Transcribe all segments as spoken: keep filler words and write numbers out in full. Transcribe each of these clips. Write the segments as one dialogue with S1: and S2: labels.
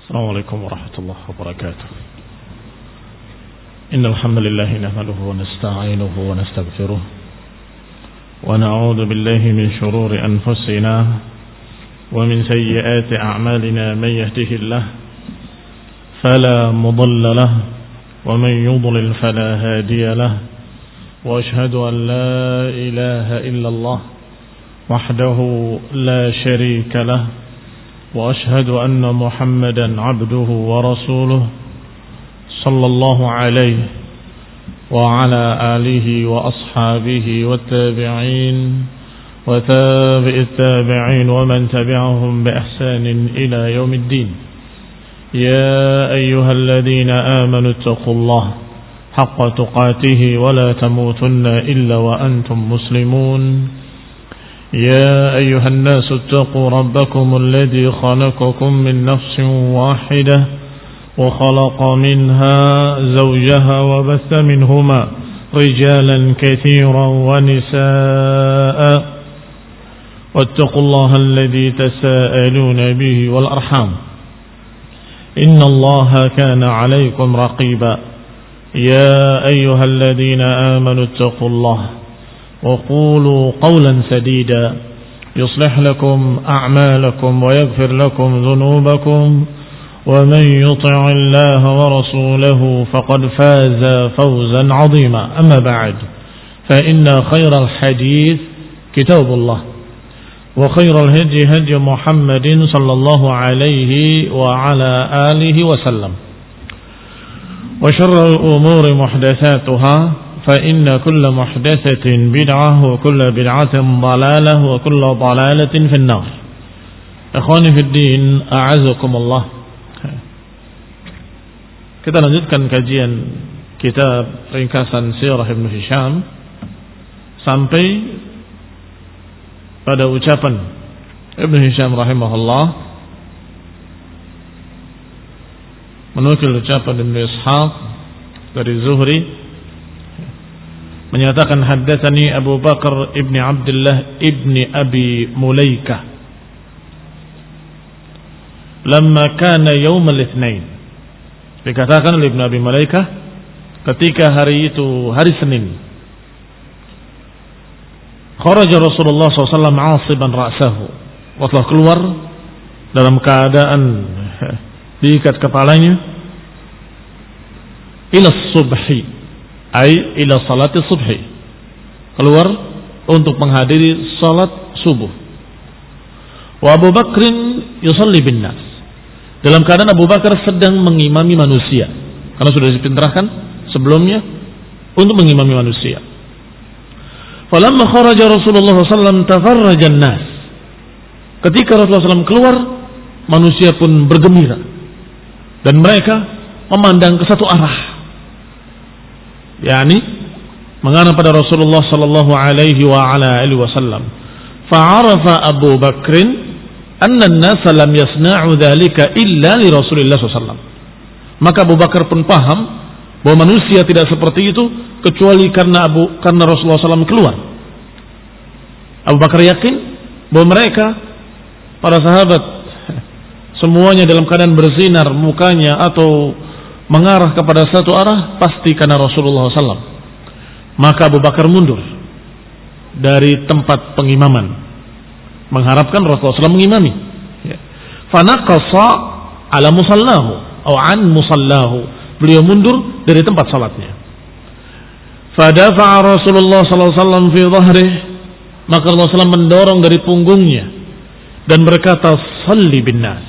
S1: السلام عليكم ورحمة الله وبركاته. إن الحمد لله نحمده ونستعينه ونستغفره ونعوذ بالله من شرور أنفسنا ومن سيئات أعمالنا. من يهده الله فلا مضل له ومن يضلل فلا هادي له، وأشهد أن لا إله إلا الله وحده لا شريك له، وأشهد أن محمدا عبده ورسوله صلى الله عليه وعلى آله وأصحابه والتابعين وتابع التابعين ومن تبعهم بإحسان إلى يوم الدين. يا أيها الذين آمنوا اتقوا الله حق تقاته ولا تموتن إلا وأنتم مسلمون. يا أيها الناس اتقوا ربكم الذي خلقكم من نفس واحدة وخلق منها زوجها وبث منهما رجالا كثيرا ونساء، واتقوا الله الذي تساءلون به والأرحام إن الله كان عليكم رقيبا. يا أيها الذين آمنوا اتقوا الله وقولوا قولا سديدا يصلح لكم أعمالكم ويغفر لكم ذنوبكم، ومن يطع الله ورسوله فقد فاز فوزا عظيما. أما بعد، فإن خير الحديث كتاب الله، وخير الهدي هدي محمد صلى الله عليه وعلى آله وسلم، وشر الأمور محدثاتها، فإن كل محدثة بدعة وكل بدعة ضلالة وكل ضلالة في النار. Ikhwani fi din, a'azakumullah. Kita lanjutkan kajian kitab ringkasan Sirah Ibn Hisham sampai pada ucapan Ibn Hisham rahimahullah menukil ucapan Ibn Ishaq dari Zuhri menyatakan, haddatsani Abu Bakar ibn Abdullah ibn Abi Mulaikah lamma kana yaum al-itsnain. Dikatakan oleh Ibn Abi Mulaikah ketika hari itu hari Senin, kharaja Rasulullah sallallahu alaihi wasallam 'asiban ra'sahu, wa telah keluar dalam keadaan diikat kepalanya, ila subhi ay ila salati subhi, keluar untuk menghadiri salat subuh. Wa Abu Bakrin yusalli bin nas, dalam keadaan Abu Bakar sedang mengimami manusia, karena sudah dipintrahkan sebelumnya untuk mengimami manusia. Falamma kharaja Rasulullah sallallahu alaihi wasallam tafarraja an-nas, ketika Rasulullah sallallahu alaihi wasallam keluar, manusia pun bergembira dan mereka memandang ke satu arah, yakni mengarah pada Rasulullah sallallahu alaihi wa ala alihi wasallam. Fa'arafa Abu Bakrin anna an-nas lam yasna'u dzalika illa li Rasulillah sallallahu alaihi wasallam. Maka Abu Bakar pun paham bahwa manusia tidak seperti itu kecuali karena Abu karena Rasulullah sallallahu alaihi wasallam keluar. Abu Bakar yakin bahwa mereka para sahabat semuanya dalam keadaan bersinar mukanya atau mengarah kepada satu arah pasti karena Rasulullah sallallahu alaihi wasallam. Maka Abu Bakar mundur dari tempat pengimaman mengharapkan Rasulullah sallallahu alaihi wasallam mengimami. Fanaqasa ala musallahu atau an musallahu, beliau mundur dari tempat salatnya. Fadafa'a Rasulullah sallallahu alaihi wasallam fi dhahrihi, maka Rasulullah sallallahu alaihi wasallam mendorong dari punggungnya dan berkata, salli bin nas,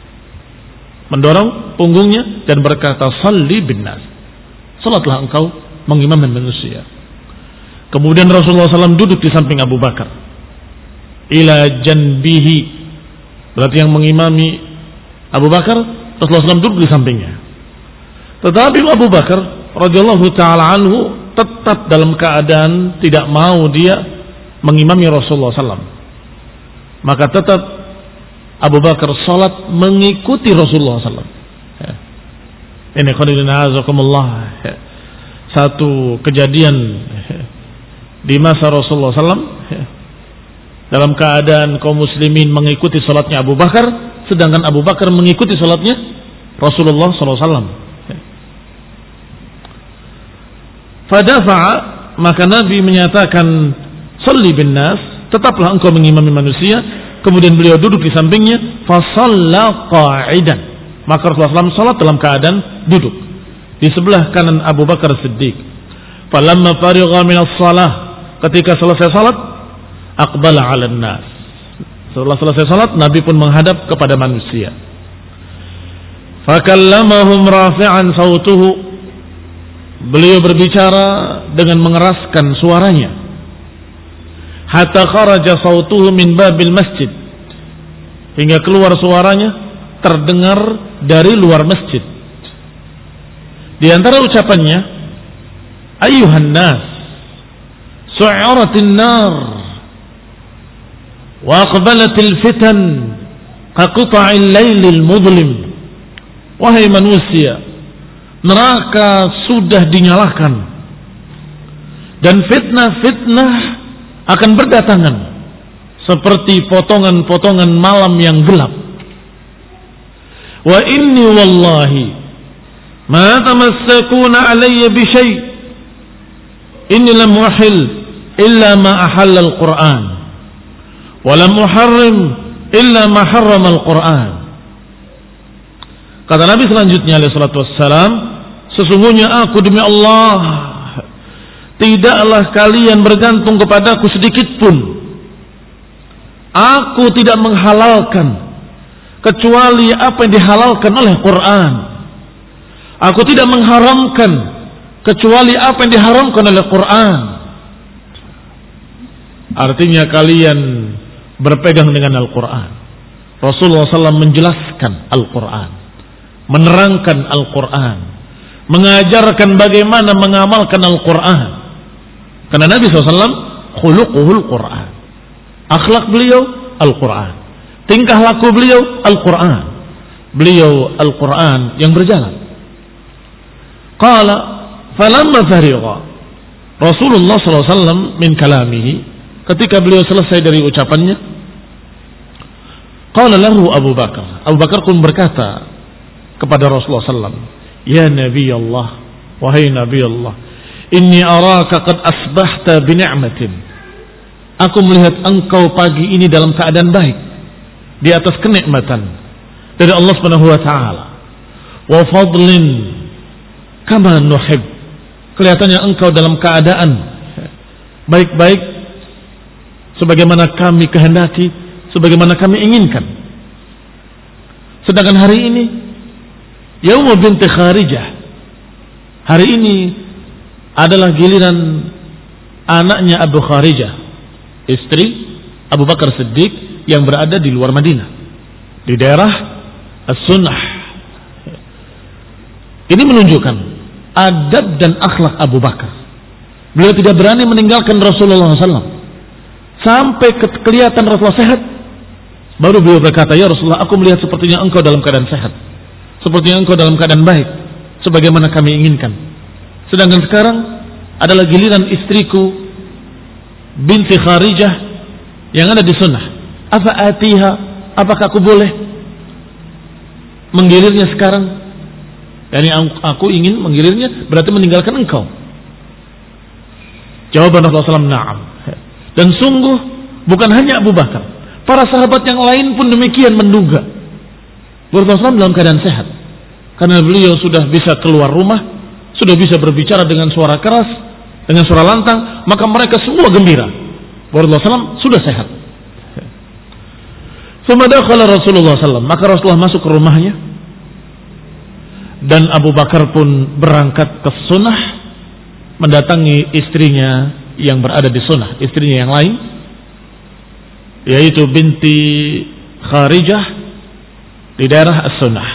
S1: mendorong punggungnya dan berkata, salli bin nas, salatlah engkau mengimami manusia. Kemudian Rasulullah sallallahu alaihi wasallam duduk di samping Abu Bakar, ila janbihi, berarti yang mengimami Abu Bakar, Rasulullah sallallahu alaihi wasallam duduk di sampingnya. Tetapi Abu Bakar radhiyallahu taala anhu tetap dalam keadaan tidak mau dia mengimami Rasulullah sallallahu alaihi wasallam. Maka tetap Abu Bakar salat mengikuti Rasulullah sallallahu alaihi wasallam. Ini khadirin azakumullah, satu kejadian di masa Rasulullah sallallahu alaihi wasallam dalam keadaan kaum muslimin mengikuti salatnya Abu Bakar, sedangkan Abu Bakar mengikuti salatnya Rasulullah sallallahu alaihi wasallam. Fadafa'a, maka Nabi menyatakan, "Shalli bin nas," tetaplah engkau mengimami manusia. Kemudian beliau duduk di sampingnya, fa shalla qa'idan. Maka Rasulullah sallallahu alaihi wasallam salat dalam keadaan duduk. Di sebelah kanan Abu Bakar Siddiq. Falamma farigha min as-shalah, ketika selesai salat, aqbala 'alan nas. Setelah selesai salat, Nabi pun menghadap kepada manusia. Fakallamahum rafi'an sautuhu. Beliau berbicara dengan mengeraskan suaranya. Hatta kharaja sautuhu min babil masjid. Hingga keluar suaranya terdengar dari luar masjid. Di antara ucapannya, ayyuhan nas, su'iratin nar, wa aqbalatil fitan, kaqta'il laylil mudlim. Wahai manusia, neraka sudah dinyalakan dan fitnah-fitnah akan berdatangan seperti potongan-potongan malam yang gelap. Wa inni wallahi ma tamassakuna alayya bi syai', inni lam uhil illa ma ahalla al-Qur'an wa lam uharrim illa ma harrama al-Qur'an. Kata Nabi selanjutnya alaihi salatu wassalam, sesungguhnya aku demi Allah, tidaklah kalian bergantung kepadaku sedikit pun. Aku tidak menghalalkan kecuali apa yang dihalalkan oleh Quran. Aku tidak mengharamkan kecuali apa yang diharamkan oleh Quran. Artinya kalian berpegang dengan Al-Quran. Rasulullah shallallahu alaihi wasallam menjelaskan Al-Quran, menerangkan Al-Quran, mengajarkan bagaimana mengamalkan Al-Quran. Karena Nabi shallallahu alaihi wasallam khuluquhul Quran, akhlak beliau Al-Quran, tingkah laku beliau Al-Quran, beliau Al-Quran yang berjalan. Qala falamma farigha Rasulullah shallallahu alaihi wasallam min kalamihi, ketika beliau selesai dari ucapannya, qala lahu Abu Bakar, Abu Bakar pun berkata kepada Rasulullah shallallahu alaihi wasallam, ya Nabi Allah, wahai Nabi Allah, inni araka qad asbahta bi ni'matin. Aku melihat engkau pagi ini dalam keadaan baik, di atas kenikmatan dari Allah Subhanahu wa taala. Wa fadlin kama nuhib. Kelihatannya engkau dalam keadaan baik-baik sebagaimana kami kehendaki, sebagaimana kami inginkan. Sedangkan hari ini Yaum binti Kharijah, hari ini adalah giliran anaknya Abu Kharijah, istri Abu Bakar Siddiq yang berada di luar Madinah, di daerah As-Sunnah. Ini menunjukkan adab dan akhlak Abu Bakar. Beliau tidak berani meninggalkan Rasulullah shallallahu alaihi wasallam sampai ke- kelihatan Rasulullah sehat. Baru beliau berkata, ya Rasulullah, aku melihat sepertinya engkau dalam keadaan sehat, sepertinya engkau dalam keadaan baik, sebagaimana kami inginkan. Sedangkan sekarang adalah giliran istriku binti Kharijah yang ada di sunnah. Apa atiha? Apakah aku boleh menggilirnya sekarang? Yani aku ingin menggilirnya, berarti meninggalkan engkau. Jawaban Rasulullah shallallahu alaihi wasallam, na'am. Dan sungguh bukan hanya Abu Bakar, para sahabat yang lain pun demikian menduga Rasulullah shallallahu alaihi wasallam dalam keadaan sehat, karena beliau sudah bisa keluar rumah, sudah bisa berbicara dengan suara keras, dengan suara lantang, maka mereka semua gembira Rasulullah shallallahu alaihi wasallam sudah sehat. Sumadakhala Rasulullah shallallahu alaihi wasallam, maka Rasulullah masuk ke rumahnya, dan Abu Bakar pun berangkat ke sunnah, mendatangi istrinya yang berada di sunnah, istrinya yang lain, yaitu binti Kharijah di daerah As-Sunnah.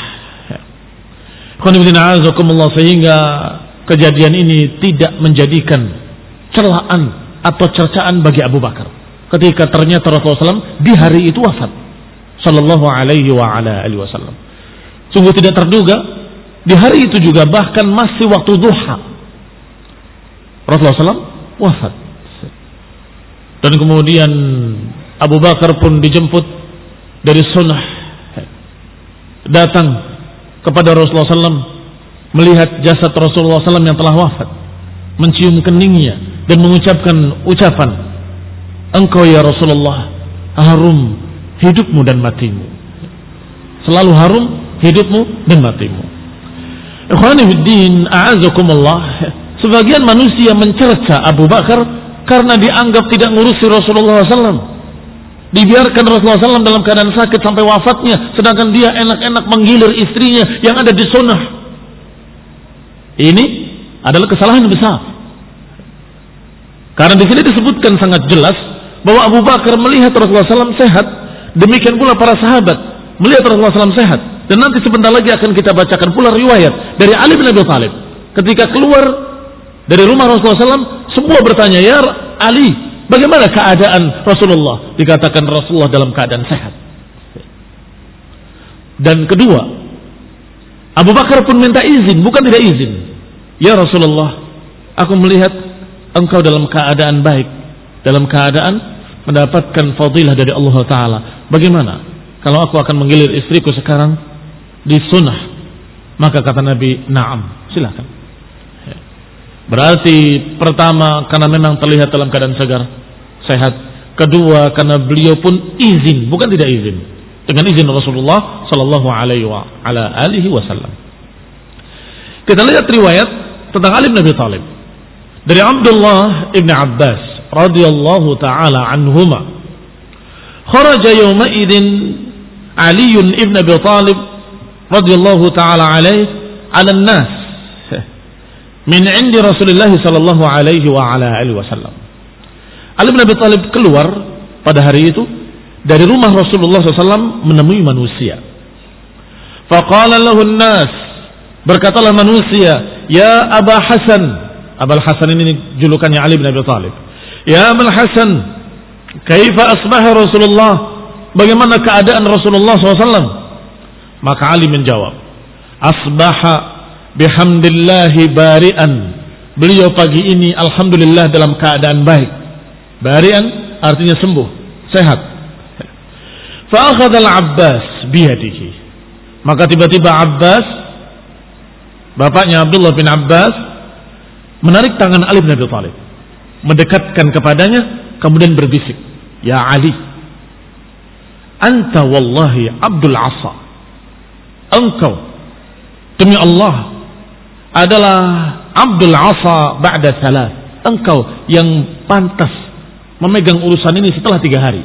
S1: Sehingga kejadian ini tidak menjadikan celaan atau cercaan bagi Abu Bakar, ketika ternyata Rasulullah shallallahu alaihi wasallam di hari itu wafat, sallallahu alaihi wa ala alihi wasallam. Sungguh tidak terduga, di hari itu juga, bahkan masih waktu duha, Rasulullah shallallahu alaihi wasallam wafat. Dan kemudian Abu Bakar pun dijemput dari sunnah, datang kepada Rasulullah sallallahu alaihi wasallam, melihat jasad Rasulullah sallallahu alaihi wasallam yang telah wafat, mencium keningnya dan mengucapkan ucapan, engkau ya Rasulullah harum hidupmu dan matimu, selalu harum hidupmu dan matimu. Ikhwani fiddin, a'azakumullah, sebagian manusia mencerca Abu Bakar karena dianggap tidak ngurusi Rasulullah sallallahu alaihi wasallam. Dibiarkan Rasulullah sallallahu alaihi wasallam dalam keadaan sakit sampai wafatnya, sedangkan dia enak-enak menggilir istrinya yang ada di sunnah. Ini adalah kesalahan besar. Karena di sini disebutkan sangat jelas bahwa Abu Bakar melihat Rasulullah sallallahu alaihi wasallam sehat, demikian pula para sahabat melihat Rasulullah sallallahu alaihi wasallam sehat. Dan nanti sebentar lagi akan kita bacakan pula riwayat dari Ali bin Abi Thalib. Ketika keluar dari rumah Rasulullah sallallahu alaihi wasallam, semua bertanya, ya Ali, bagaimana keadaan Rasulullah? Dikatakan Rasulullah dalam keadaan sehat. Dan kedua, Abu Bakar pun minta izin, bukan tidak izin. Ya Rasulullah, aku melihat engkau dalam keadaan baik, dalam keadaan mendapatkan fadilah dari Allah Ta'ala. Bagaimana kalau aku akan menggilir istriku sekarang di sunnah? Maka kata Nabi, na'am, silakan. Berarti pertama karena memang terlihat dalam keadaan segar, sehat. Kedua karena beliau pun izin, bukan tidak izin, dengan izin Rasulullah sallallahu alaihi wa ala alihi wasallam. Kita lihat riwayat tentang Ali bin Abi Thalib dari Abdullah ibn Abbas radhiyallahu taala anhuma. Kharaja yawma idin Ali ibn Abi Thalib radhiyallahu taala alaihi ala an-nas min 'indi Rasulillah sallallahu alaihi wa ala alihi wasallam. Ali bin Abi Thalib keluar pada hari itu dari rumah Rasulullah sallallahu alaihi wasallam menemui manusia. Faqala lahu an-nas, berkatalah manusia, ya Aba Hasan. Abul Hasan ini julukannya Ali bin Abi Thalib. Ya Abul Hasan, kaifa asbaha Rasulullah? Bagaimana keadaan Rasulullah sallallahu alaihi wasallam? Maka Ali menjawab, asbaha bihamdillahi bari'an. Beliau pagi ini alhamdulillah dalam keadaan baik. Bari'an artinya sembuh, sehat. Fa akhadha al-Abbas biyadihi. Maka tiba-tiba Abbas, bapaknya Abdullah bin Abbas, menarik tangan Ali bin Abi Thalib, mendekatkan kepadanya, kemudian berbisik, ya Ali, anta wallahi Abdul Asa. Engkau demi Allah adalah Abdul Asa ba'da salat. Engkau yang pantas memegang urusan ini setelah tiga hari.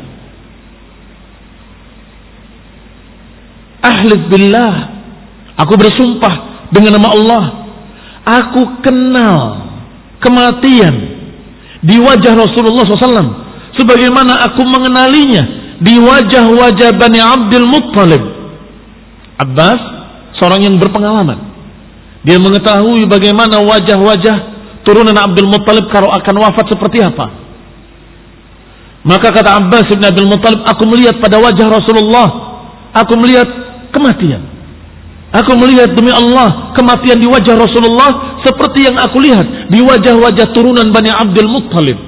S1: Ahlif billah, aku bersumpah dengan nama Allah, aku kenal kematian di wajah Rasulullah sallallahu alaihi wasallam sebagaimana aku mengenalinya di wajah-wajah Bani Abdul Muttalib. Abbas seorang yang berpengalaman, dia mengetahui bagaimana wajah-wajah turunan Abdul Muttalib kalau akan wafat seperti apa. Maka kata Abbas bin Abdul Muttalib, aku melihat pada wajah Rasulullah, aku melihat kematian. Aku melihat demi Allah kematian di wajah Rasulullah seperti yang aku lihat di wajah-wajah turunan Bani Abdul Muttalib.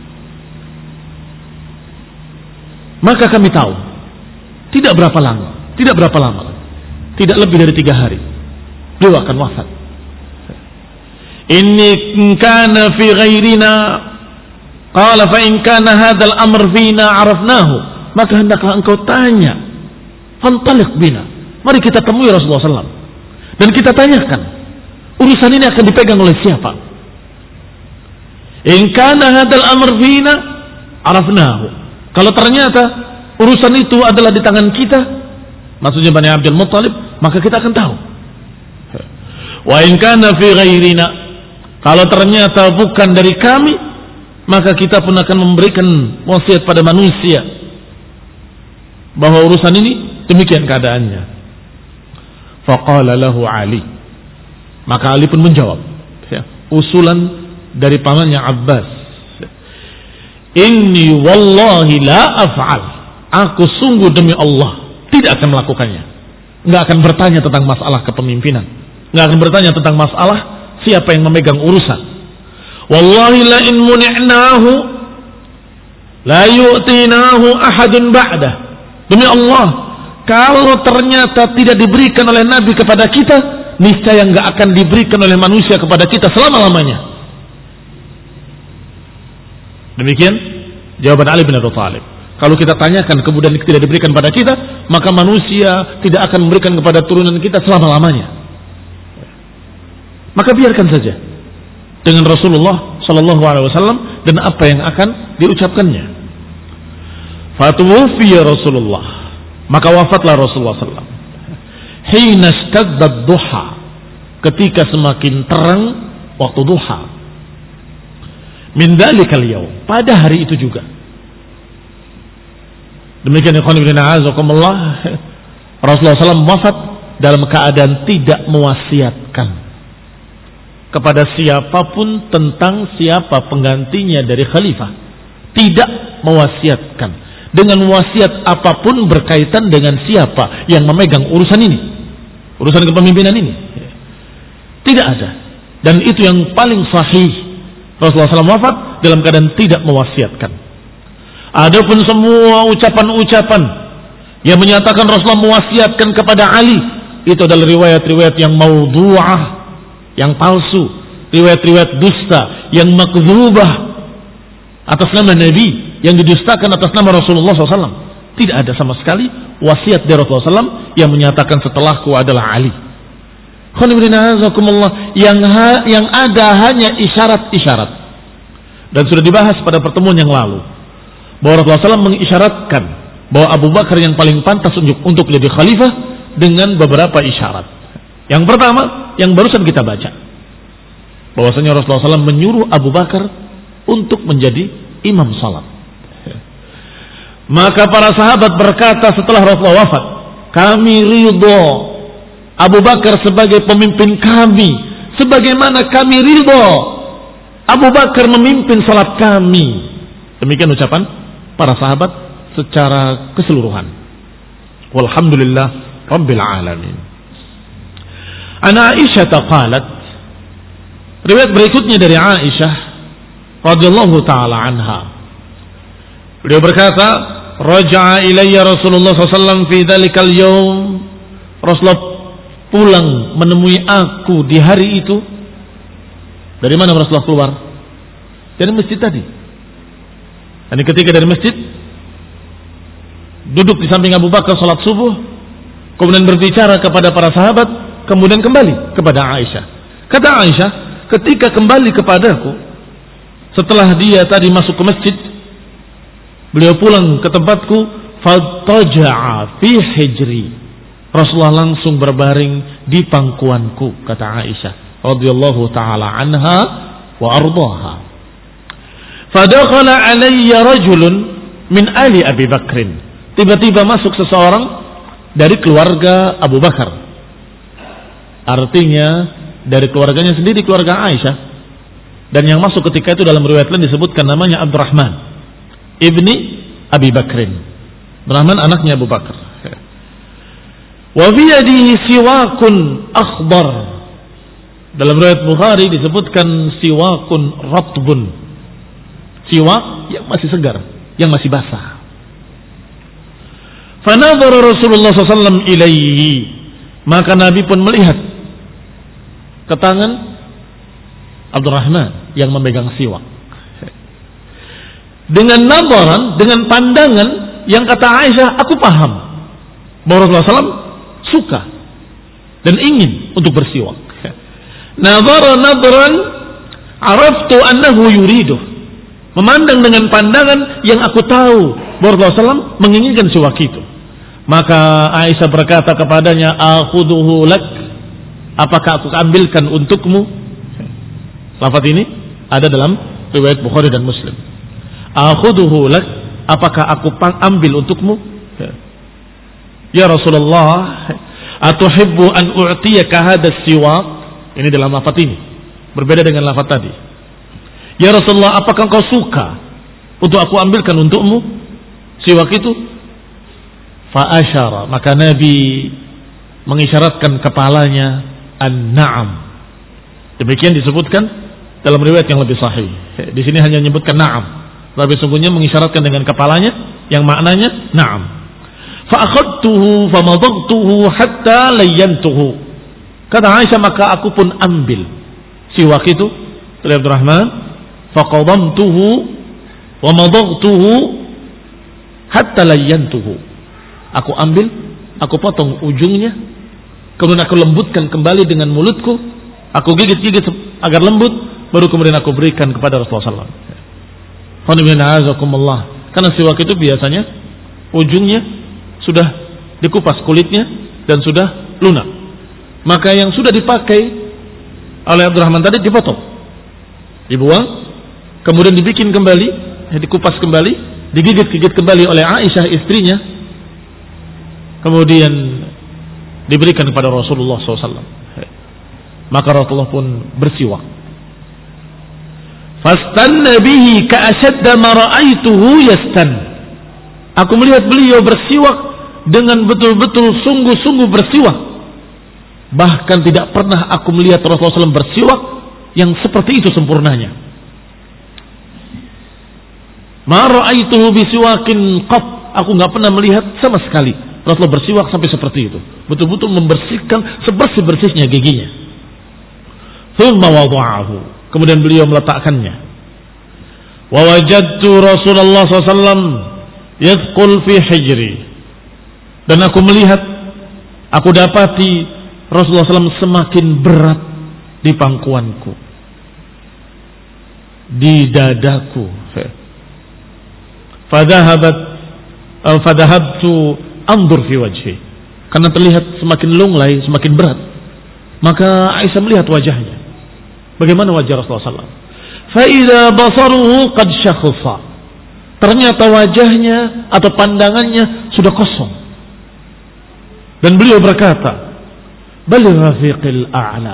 S1: Maka kami tahu tidak berapa lama, tidak berapa lama, tidak lebih dari tiga hari beliau akan wafat. Inni kana fi ghairina qala fa in kana hadzal amr fina arafnahu. Maka hendaklah engkau tanya, fantaliq bina, mari kita temui Rasulullah sallallahu alaihi wasallam dan kita tanyakan urusan ini akan dipegang oleh siapa. In kana hadzal amr fina arafnahu. Kalau ternyata urusan itu adalah di tangan kita, maksudnya Bani Abdul Muttalib, maka kita akan tahu. Wa in kana fi ghairina, kalau ternyata bukan dari kami, maka kita pun akan memberikan wasiat pada manusia bahwa urusan ini demikian keadaannya. Faqala lahu Ali, maka Ali pun menjawab, ya, usulan dari pamannya Abbas, inni wallahi la af'al, aku sungguh demi Allah tidak akan melakukannya. Nggak akan bertanya tentang masalah kepemimpinan, nggak akan bertanya tentang masalah siapa yang memegang urusan. Wallahi la in muni'nahu la yu'tinahu ahadun ba'dah. Demi Allah, kalau ternyata tidak diberikan oleh Nabi kepada kita, niscaya nggak akan diberikan oleh manusia kepada kita selama-lamanya. Demikian jawaban Ali bin Abi Thalib. Kalau kita tanyakan kemudian tidak diberikan pada kita, maka manusia tidak akan memberikan kepada turunan kita selama-lamanya. Maka biarkan saja dengan Rasulullah Sallallahu Alaihi Wasallam dan apa yang akan diucapkannya. Fatuwfiya Rasulullah, maka wafatlah Rasulullah Sallallahu Alaihi Wasallam. Hina ishtadda duha, ketika semakin terang waktu duha. Min dzalikal yaum, pada hari itu juga. Demikian ikhwan fillah azakumullah, Rasulullah sallallahu alaihi wasallam wafat dalam keadaan tidak mewasiatkan kepada siapapun tentang siapa penggantinya dari khalifah. Tidak mewasiatkan dengan wasiat apapun berkaitan dengan siapa yang memegang urusan ini, urusan kepemimpinan ini. Tidak ada. Dan itu yang paling sahih. Rasulullah sallallahu alaihi wasallam wafat dalam keadaan tidak mewasiatkan. Adapun semua ucapan-ucapan yang menyatakan Rasulullah mewasiatkan kepada Ali, itu adalah riwayat-riwayat yang maudhu'ah, yang palsu, riwayat-riwayat dusta, yang makdzubah atas nama Nabi, yang didustakan atas nama Rasulullah sallallahu alaihi wasallam. Tidak ada sama sekali wasiat dari Rasulullah sallallahu alaihi wasallam yang menyatakan setelahku adalah Ali. Yang ha, yang ada hanya isyarat-isyarat, dan sudah dibahas pada pertemuan yang lalu bahwa Rasulullah sallallahu alaihi wasallam mengisyaratkan bahwa Abu Bakar yang paling pantas untuk, untuk menjadi khalifah dengan beberapa isyarat. Yang pertama, yang barusan kita baca, bahwasanya Rasulullah sallallahu alaihi wasallam menyuruh Abu Bakar untuk menjadi imam salat. Maka para sahabat berkata setelah Rasulullah wafat, kami ridho Abu Bakar sebagai pemimpin kami, sebagaimana kami ridho Abu Bakar memimpin salat kami. Demikian ucapan para sahabat secara keseluruhan. Walhamdulillah Rabbil Alamin. Ana Aisyah qalat, riwayat berikutnya dari Aisyah radhiyallahu taala anha. Beliau berkata, raja'a ilayya Rasulullah sallallahu alaihi wasallam fi dzalikal yaum. Rasulullah pulang menemui aku di hari itu. Dari mana Rasulullah keluar? Dari masjid tadi. Dan ketika dari masjid, duduk di samping Abu Bakar salat subuh, kemudian berbicara kepada para sahabat, kemudian kembali kepada Aisyah. Kata Aisyah, ketika kembali kepadaku setelah dia tadi masuk ke masjid, beliau pulang ke tempatku, fattaja'a fi hijri. Rasulullah langsung berbaring di pangkuanku, kata Aisyah radhiyallahu taala anha wa ardhaha. Fadakhala alayya rajulun min ali Abi Bakrin. Tiba-tiba masuk seseorang dari keluarga Abu Bakar. Artinya dari keluarganya sendiri, keluarga Aisyah. Dan yang masuk ketika itu dalam riwayat lain disebutkan namanya Abdurrahman ibni Abi Bakrin. Abdurrahman anaknya Abu Bakar. Wa fi yadihi siwakun akhbar. Dalam riwayat Bukhari disebutkan siwakun ratbun. Siwak yang masih segar, yang masih basah. Fanadhara Rasulullah sallallahu alaihi wasallam ilaihi. Maka Nabi pun melihat ke tangan Abdurrahman yang memegang siwak. Dengan nadharan, dengan pandangan yang kata Aisyah, aku paham bahwa Rasulullah sallallahu alaihi wasallam suka dan ingin untuk bersiwak. Nadhara nadharan araftu annahu yuriduh. Memandang dengan pandangan yang aku tahu bahwa Rasulullah sallallahu alaihi wasallam menginginkan siwak itu. Maka Aisyah berkata kepadanya, akhuduhu lak, apakah aku ambilkan untukmu? Lafaz ini ada dalam riwayat Bukhari dan Muslim. Akhuduhu lak, apakah aku ambil untukmu? Ya Rasulullah, atuhibbu an u'tiyaka hadas siwak? Ini dalam lafaz ini, berbeda dengan lafaz tadi. Ya Rasulullah, apakah engkau suka untuk aku ambilkan untukmu siwak itu? Fa'asyara, maka Nabi mengisyaratkan kepalanya an-na'am. Demikian disebutkan dalam riwayat yang lebih sahih. Di sini hanya menyebutkan na'am, tapi sungguhnya mengisyaratkan dengan kepalanya yang maknanya na'am. fa akhadtuhu fa madagtuhu hatta layyantuhu. Kata Aisyah, maka aku pun ambil siwak itu dari Abdurrahman, fa qadamtuhu wa madagtuhu hatta layyantuhu. Aku ambil, aku potong ujungnya, kemudian aku lembutkan kembali dengan mulutku, aku gigit-gigit agar lembut, baru kemudian aku berikan kepada Rasulullah sallallahu alaihi wasallam. Karena siwak itu biasanya ujungnya sudah dikupas kulitnya dan sudah lunak. Maka yang sudah dipakai oleh Abdurrahman tadi dipotong, dibuang, kemudian dibikin kembali, dikupas kembali, digigit-gigit kembali oleh Aisyah istrinya, kemudian diberikan kepada Rasulullah sallallahu alaihi wasallam. Maka Rasulullah pun bersiwak. Fastanna bihi ka'ashadda ma ra'aituhu yastan. Aku melihat beliau bersiwak dengan betul-betul sungguh-sungguh bersiwak. Bahkan tidak pernah aku melihat Rasulullah sallallahu alaihi wasallam bersiwak yang seperti itu sempurnanya. Ma ra'aituhu bisiwakin qat. Aku enggak pernah melihat sama sekali Rasulullah bersiwak sampai seperti itu. Betul-betul membersihkan sebersih-bersihnya giginya. Thumma wada'ahu. Kemudian beliau meletakkannya. Wa wajadtu Rasulullah sallallahu alaihi wasallam yadkhul fi hijri. Dan aku melihat, aku dapati Rasulullah sallallahu alaihi wasallam semakin berat di pangkuanku, di dadaku. Fadhahabat fadhahabtu anzur fi wajhi. Karena terlihat semakin lunglai, semakin berat, maka Aisyah melihat wajahnya. Bagaimana wajah Rasulullah sallallahu alaihi wasallam? Fa idza basaruhu qad shakhasa. Ternyata wajahnya atau pandangannya sudah kosong. Dan beliau berkata, "Balir rafiqil a'la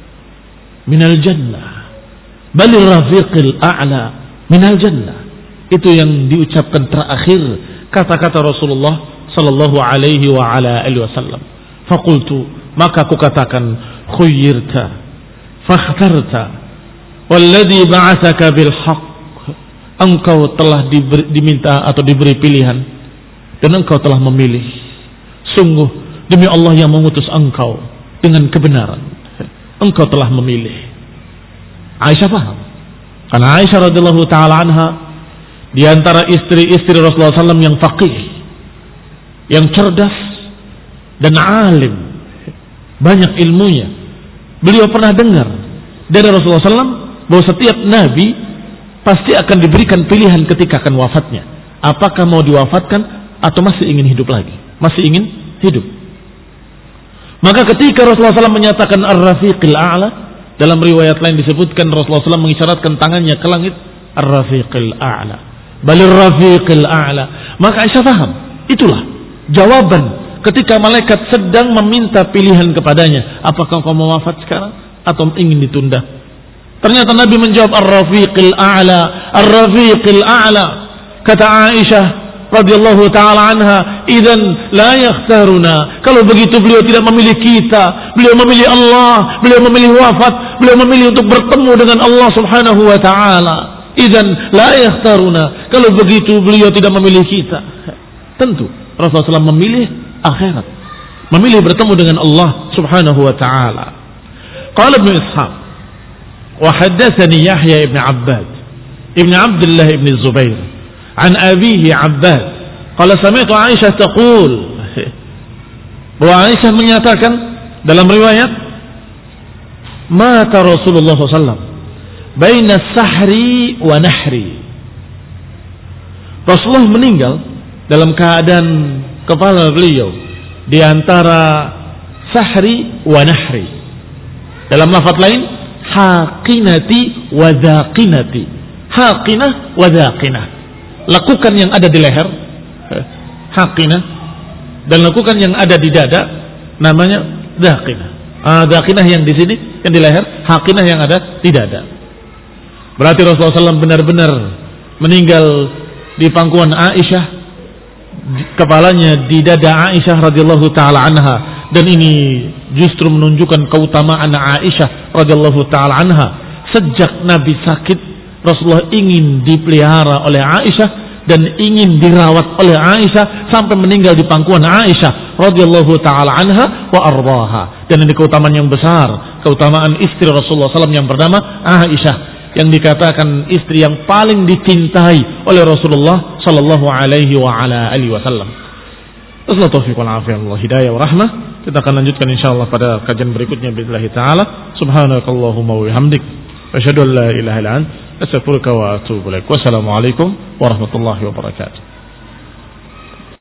S1: minal jannah. Balir rafiqil a'la minal jannah." Itu yang diucapkan terakhir kata-kata Rasulullah sallallahu alaihi wa ala alihi wasallam. Faqultu, maka aku katakan, khuyyirta fakhtarta walladhi ba'athaka bil haqq. Engkau telah diberi, diminta atau diberi pilihan dan engkau telah memilih. Sungguh demi Allah yang mengutus engkau dengan kebenaran, engkau telah memilih. Aisyah paham, karena Aisyah radhiyallahu taala anha di antara istri-istri Rasulullah sallallahu alaihi wasallam yang faqih, yang cerdas dan alim, banyak ilmunya. Beliau pernah dengar dari Rasulullah sallallahu alaihi wasallam bahwa setiap nabi pasti akan diberikan pilihan ketika akan wafatnya. Apakah mau diwafatkan atau masih ingin hidup lagi? Masih ingin hidup. Maka ketika Rasulullah sallallahu alaihi wasallam menyatakan ar-rafiqil a'la, dalam riwayat lain disebutkan Rasulullah sallallahu alaihi wasallam mengisyaratkan tangannya ke langit, ar-rafiqil a'la, balir rafiqil a'la. Maka Aisyah paham, itulah jawaban ketika malaikat sedang meminta pilihan kepadanya, apakah kau mau wafat sekarang atau ingin ditunda? Ternyata Nabi menjawab ar-rafiqil a'la, ar-rafiqil a'la. Kata Aisyah radhiyallahu taala anha, idzan la yakhtaruna. Kalau begitu beliau tidak memilih kita, beliau memilih Allah, beliau memilih wafat, beliau memilih untuk bertemu dengan Allah Subhanahu wa taala. Idzan la yakhtaruna. Kalau begitu beliau tidak memilih kita. Tentu Rasulullah sallallahu alaihi wasallam memilih akhirat, memilih bertemu dengan Allah Subhanahu wa taala. Qala Ibnu Ishaq wa haddatsani Yahya ibn Abbad ibn Abdullah ibn Zubair an abihi Abbad qala sami'tu Aisyah taqul, bahwa Aisyah menyatakan dalam riwayat, mata Rasulullah sallallahu alaihi wasallam baina sahri wa nahri. Rasulullah meninggal dalam keadaan kepala beliau di antara sahri wa nahri. Dalam lafaz lain, haqinati wa dhaqinati. Haqinah wa dhaqinah. Lakukan yang ada di leher, haqinah, dan lakukan yang ada di dada namanya dhaqinah. Ah, dhaqinah yang di sini, yang di leher, haqinah yang ada di dada. Berarti Rasulullah sallallahu alaihi wasallam benar-benar meninggal di pangkuan Aisyah, kepalanya di dada Aisyah radhiyallahu taala anha, dan ini justru menunjukkan keutamaan Aisyah radhiyallahu taala anha. Sejak Nabi sakit, Rasulullah ingin dipelihara oleh Aisyah dan ingin dirawat oleh Aisyah sampai meninggal di pangkuan Aisyah radhiyallahu taala anha wa ardhaha. Dan ini keutamaan yang besar, keutamaan istri Rasulullah sallallahu alaihi wasallam yang bernama Aisyah, yang dikatakan istri yang paling dicintai oleh Rasulullah sallallahu alaihi wa ala alihi wasallam. Wassalamu taufiq wal afiyah, Allah hidayah wa rahmah. Kita akan lanjutkan insyaallah pada kajian berikutnya billahi taala. Subhanakallahumma wa bihamdik, asyhadu an la ilaha illa anta, astaghfiruka wa atubu ilaik. Wassalamualaikum warahmatullahi wabarakatuh.